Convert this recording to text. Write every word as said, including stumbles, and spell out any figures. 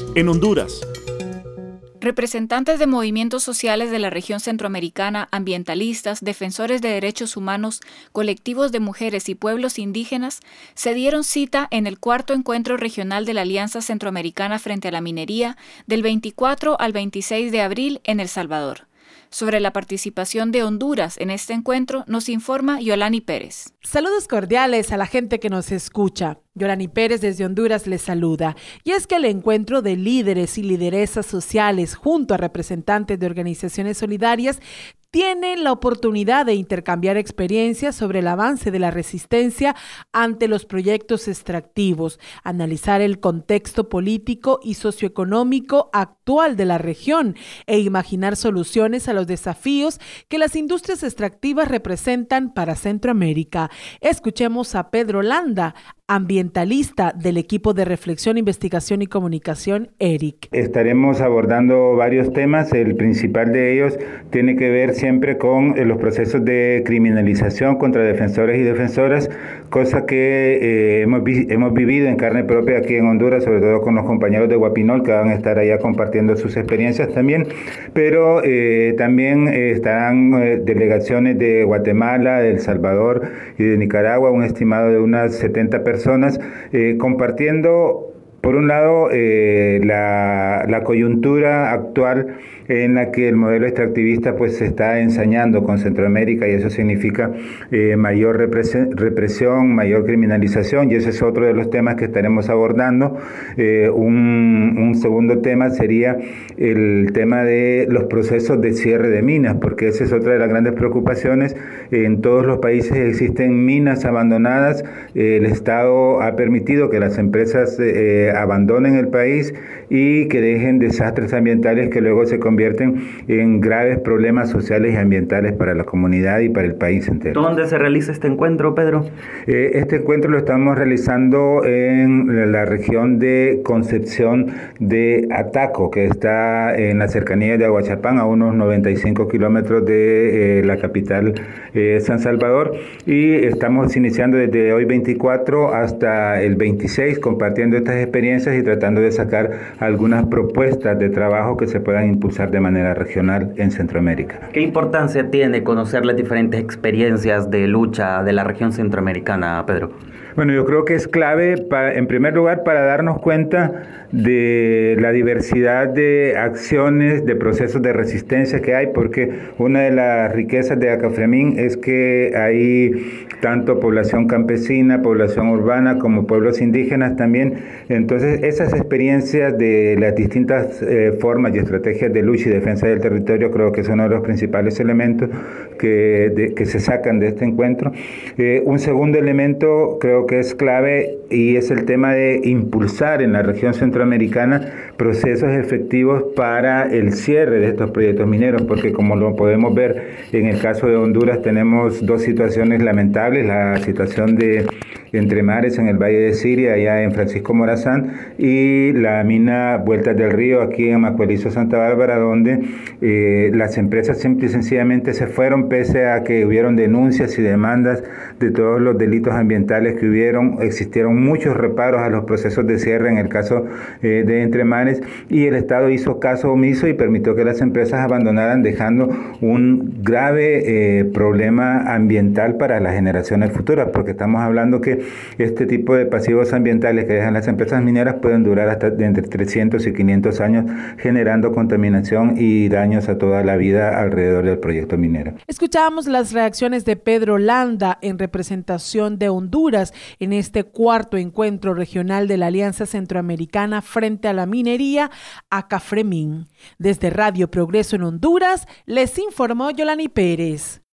en Honduras. Representantes de movimientos sociales de la región centroamericana, ambientalistas, defensores de derechos humanos, colectivos de mujeres y pueblos indígenas se dieron cita en el cuarto encuentro regional de la Alianza Centroamericana frente a la minería del veinticuatro al veintiséis de abril en El Salvador. Sobre la participación de Honduras en este encuentro nos informa Yolani Pérez. Saludos cordiales a la gente que nos escucha. Yolani Pérez desde Honduras les saluda. Y es que el encuentro de líderes y lideresas sociales junto a representantes de organizaciones solidarias tienen la oportunidad de intercambiar experiencias sobre el avance de la resistencia ante los proyectos extractivos, analizar el contexto político y socioeconómico actual de la región e imaginar soluciones a los desafíos que las industrias extractivas representan para Centroamérica. Escuchemos a Pedro Landa, ambientalista del equipo de reflexión, investigación y comunicación E R I C. Estaremos abordando varios temas. El principal de ellos tiene que ver siempre con los procesos de criminalización contra defensores y defensoras, cosa que eh, hemos, vi- hemos vivido en carne propia aquí en Honduras, sobre todo con los compañeros de Guapinol que van a estar allá compartiendo sus experiencias también, pero eh, también eh, estarán eh, delegaciones de Guatemala, de El Salvador y de Nicaragua, un estimado de unas setenta personas personas eh, compartiendo, por un lado, eh, la, la coyuntura actual en la que el modelo extractivista pues se está ensañando con Centroamérica, y eso significa eh, mayor represión, represión, mayor criminalización, y ese es otro de los temas que estaremos abordando. Eh, un, un segundo tema sería el tema de los procesos de cierre de minas, porque esa es otra de las grandes preocupaciones. En todos los países existen minas abandonadas. Eh, el Estado ha permitido que las empresas eh, abandonen el país y que dejen desastres ambientales que luego se convierten en graves problemas sociales y ambientales para la comunidad y para el país entero. ¿Dónde se realiza este encuentro, Pedro? Eh, este encuentro lo estamos realizando en la región de Concepción de Ataco, que está en la cercanía de Aguachapán, a unos noventa y cinco kilómetros de eh, la capital eh, San Salvador, y estamos iniciando desde hoy veinticuatro hasta el veintiséis compartiendo estas experiencias y tratando de sacar algunas propuestas de trabajo que se puedan impulsar de manera regional en Centroamérica. ¿Qué importancia tiene conocer las diferentes experiencias de lucha de la región centroamericana, Pedro? Bueno, yo creo que es clave, para, en primer lugar, para darnos cuenta de la diversidad de acciones, de procesos de resistencia que hay, porque una de las riquezas de Acafremín es que hay tanto población campesina, población urbana, como pueblos indígenas también. Entonces, esas experiencias de las distintas eh, formas y estrategias de lucha y defensa del territorio creo que es uno de los principales elementos que, de, que se sacan de este encuentro. Eh, un segundo elemento creo que es clave, y es el tema de impulsar en la región centroamericana procesos efectivos para el cierre de estos proyectos mineros, porque como lo podemos ver en el caso de Honduras tenemos dos situaciones lamentables: la situación de Entre Mares en el Valle de Siria, allá en Francisco Morazán, y la mina Vueltas del Río aquí en Macuelizo, Santa Bárbara, donde eh, las empresas simple y sencillamente se fueron pese a que hubieron denuncias y demandas de todos los delitos ambientales que hubieron. Existieron muchos reparos a los procesos de cierre en el caso eh, de Entre Mares, y el Estado hizo caso omiso y permitió que las empresas abandonaran, dejando un grave eh, problema ambiental para las generaciones futuras, porque estamos hablando que este tipo de pasivos ambientales que dejan las empresas mineras pueden durar hasta de entre trescientos y quinientos años, generando contaminación y daños a toda la vida alrededor del proyecto minero. Escuchábamos las reacciones de Pedro Landa en representación de Honduras en este cuarto encuentro regional de la Alianza Centroamericana frente a la minería, Acafremín. Desde Radio Progreso en Honduras, les informó Yolani Pérez.